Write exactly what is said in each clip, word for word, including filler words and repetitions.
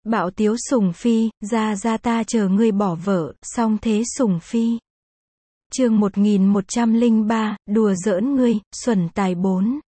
Bạo tiếu sủng phi, ra ra ta chờ ngươi bỏ vợ, song thế sủng phi. Chương một nghìn một trăm lẻ ba, đùa giỡn ngươi, xuẩn tài bốn.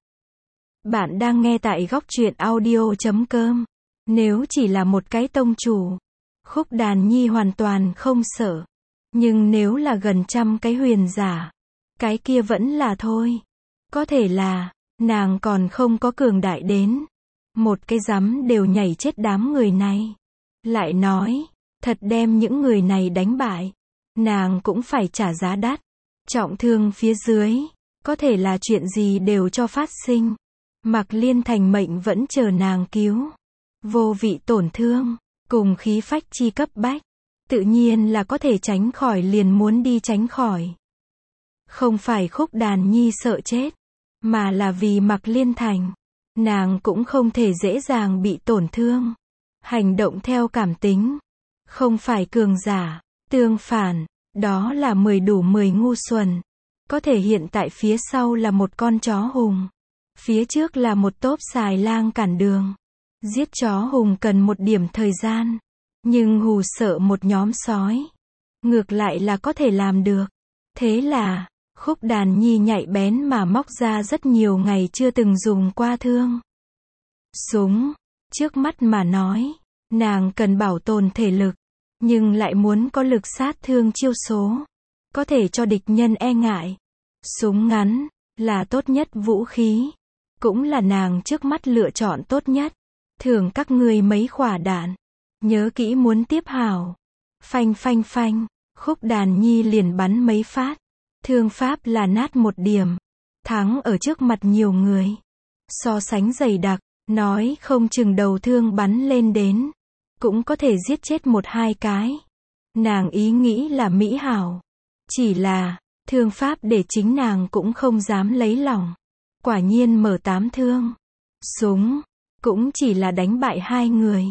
Bạn đang nghe tại góc truyện audio chấm com. Nếu chỉ là một cái tông chủ, Khúc Đàn Nhi hoàn toàn không sợ. Nhưng nếu là gần trăm cái huyền giả, cái kia vẫn là thôi. Có thể là, nàng còn không có cường đại đến. Một cái rắm đều nhảy chết đám người này. Lại nói, thật đem những người này đánh bại, nàng cũng phải trả giá đắt. Trọng thương phía dưới, có thể là chuyện gì đều cho phát sinh. Mạc Liên Thành mệnh vẫn chờ nàng cứu. Vô vị tổn thương, cùng khí phách chi cấp bách, tự nhiên là có thể tránh khỏi liền muốn đi tránh khỏi. Không phải Khúc Đàn Nhi sợ chết, mà là vì Mạc Liên Thành. Nàng cũng không thể dễ dàng bị tổn thương. Hành động theo cảm tính, không phải cường giả, tương phản, đó là mười đủ mười ngu xuẩn. Có thể hiện tại phía sau là một con chó hùng, phía trước là một tốp xài lang cản đường. Giết chó hùng cần một điểm thời gian, nhưng hù sợ một nhóm sói, ngược lại là có thể làm được. Thế là, Khúc Đàn Nhi nhạy bén mà móc ra rất nhiều ngày chưa từng dùng qua thương. Súng, trước mắt mà nói, nàng cần bảo tồn thể lực, nhưng lại muốn có lực sát thương chiêu số, có thể cho địch nhân e ngại. Súng ngắn, là tốt nhất vũ khí, cũng là nàng trước mắt lựa chọn tốt nhất. Thưởng các ngươi mấy quả đạn, nhớ kỹ muốn tiếp hảo. Phanh phanh phanh, Khúc Đàn Nhi liền bắn mấy phát. Thương pháp là nát một điểm, thắng ở trước mặt nhiều người. So sánh dày đặc, nói không chừng đầu thương bắn lên đến, cũng có thể giết chết một hai cái. Nàng ý nghĩ là mỹ hảo, chỉ là, thương pháp để chính nàng cũng không dám lấy lòng. Quả nhiên mở tám thương, súng, cũng chỉ là đánh bại hai người.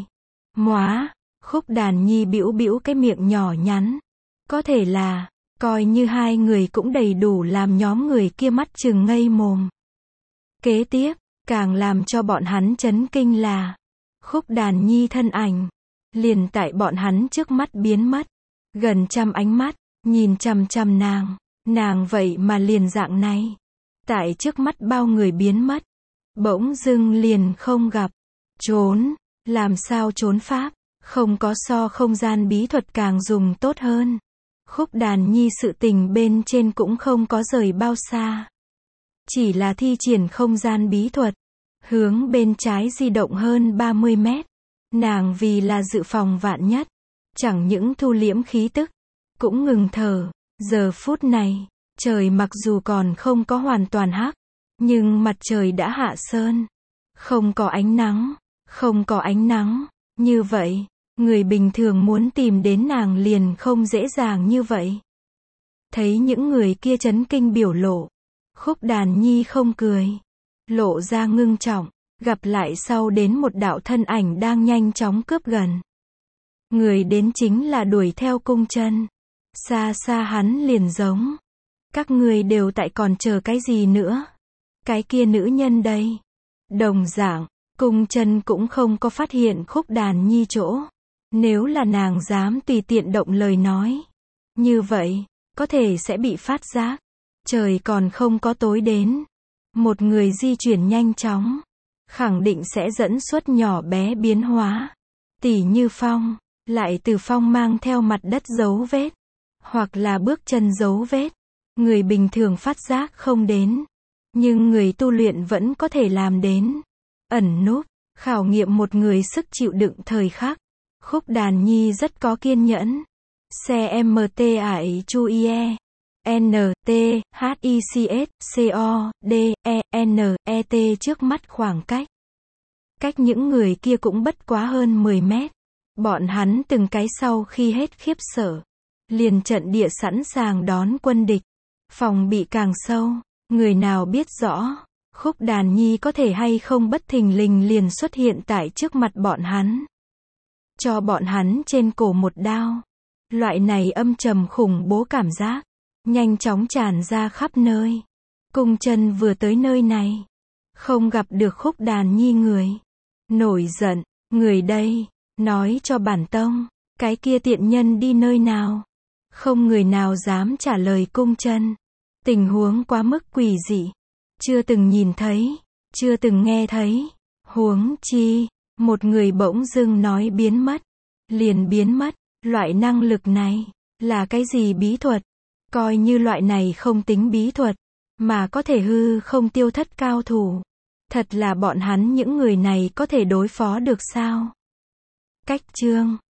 Móa, Khúc Đàn Nhi bĩu bĩu cái miệng nhỏ nhắn. Có thể là, coi như hai người cũng đầy đủ làm nhóm người kia mắt trừng ngây mồm. Kế tiếp, càng làm cho bọn hắn chấn kinh là, Khúc Đàn Nhi thân ảnh, liền tại bọn hắn trước mắt biến mất. Gần trăm ánh mắt, nhìn chằm chằm nàng, nàng vậy mà liền dạng này. Tại trước mắt bao người biến mất, bỗng dưng liền không gặp. Trốn, làm sao trốn pháp, không có so không gian bí thuật càng dùng tốt hơn. Khúc Đàn Nhi sự tình bên trên cũng không có rời bao xa. Chỉ là thi triển không gian bí thuật, hướng bên trái di động hơn ba mươi mét. Nàng vì là dự phòng vạn nhất, chẳng những thu liễm khí tức, cũng ngừng thở. Giờ phút này, trời mặc dù còn không có hoàn toàn hắc, nhưng mặt trời đã hạ sơn. Không có ánh nắng, không có ánh nắng, như vậy, người bình thường muốn tìm đến nàng liền không dễ dàng như vậy. Thấy những người kia chấn kinh biểu lộ, Khúc Đàn Nhi không cười, lộ ra ngưng trọng, gặp lại sau đến một đạo thân ảnh đang nhanh chóng cướp gần. Người đến chính là đuổi theo Cung Chân. Xa xa hắn liền giống, các ngươi đều tại còn chờ cái gì nữa? Cái kia nữ nhân đây. Đồng dạng, Cung Chân cũng không có phát hiện Khúc Đàn Nhi chỗ. Nếu là nàng dám tùy tiện động lời nói, như vậy, có thể sẽ bị phát giác. Trời còn không có tối đến, một người di chuyển nhanh chóng, khẳng định sẽ dẫn xuất nhỏ bé biến hóa. Tỉ như phong, lại từ phong mang theo mặt đất dấu vết, hoặc là bước chân dấu vết. Người bình thường phát giác không đến, nhưng người tu luyện vẫn có thể làm đến. Ẩn núp, khảo nghiệm một người sức chịu đựng thời khắc. Khúc Đàn Nhi rất có kiên nhẫn. C M T I Chu I E N T H I C S C O D E N E T trước mắt khoảng cách. Cách những người kia cũng bất quá hơn mười mét. Bọn hắn từng cái sau khi hết khiếp sợ, liền trận địa sẵn sàng đón quân địch. Phòng bị càng sâu, người nào biết rõ, Khúc Đàn Nhi có thể hay không bất thình lình liền xuất hiện tại trước mặt bọn hắn. Cho bọn hắn trên cổ một đao. Loại này âm trầm khủng bố cảm giác, nhanh chóng tràn ra khắp nơi. Cung Chân vừa tới nơi này, không gặp được Khúc Đàn Nhi người. Nổi giận, người đây, Nói cho bản tông, cái kia tiện nhân đi nơi nào? Không người nào dám trả lời cung chân. Tình huống quá mức quỷ dị. Chưa từng nhìn thấy, chưa từng nghe thấy. Huống chi, một người bỗng dưng nói biến mất. Liền biến mất, loại năng lực này, là cái gì bí thuật? Coi như loại này không tính bí thuật, mà có thể hư không tiêu thất cao thủ. Thật là bọn hắn những người này có thể đối phó được sao? Cách chương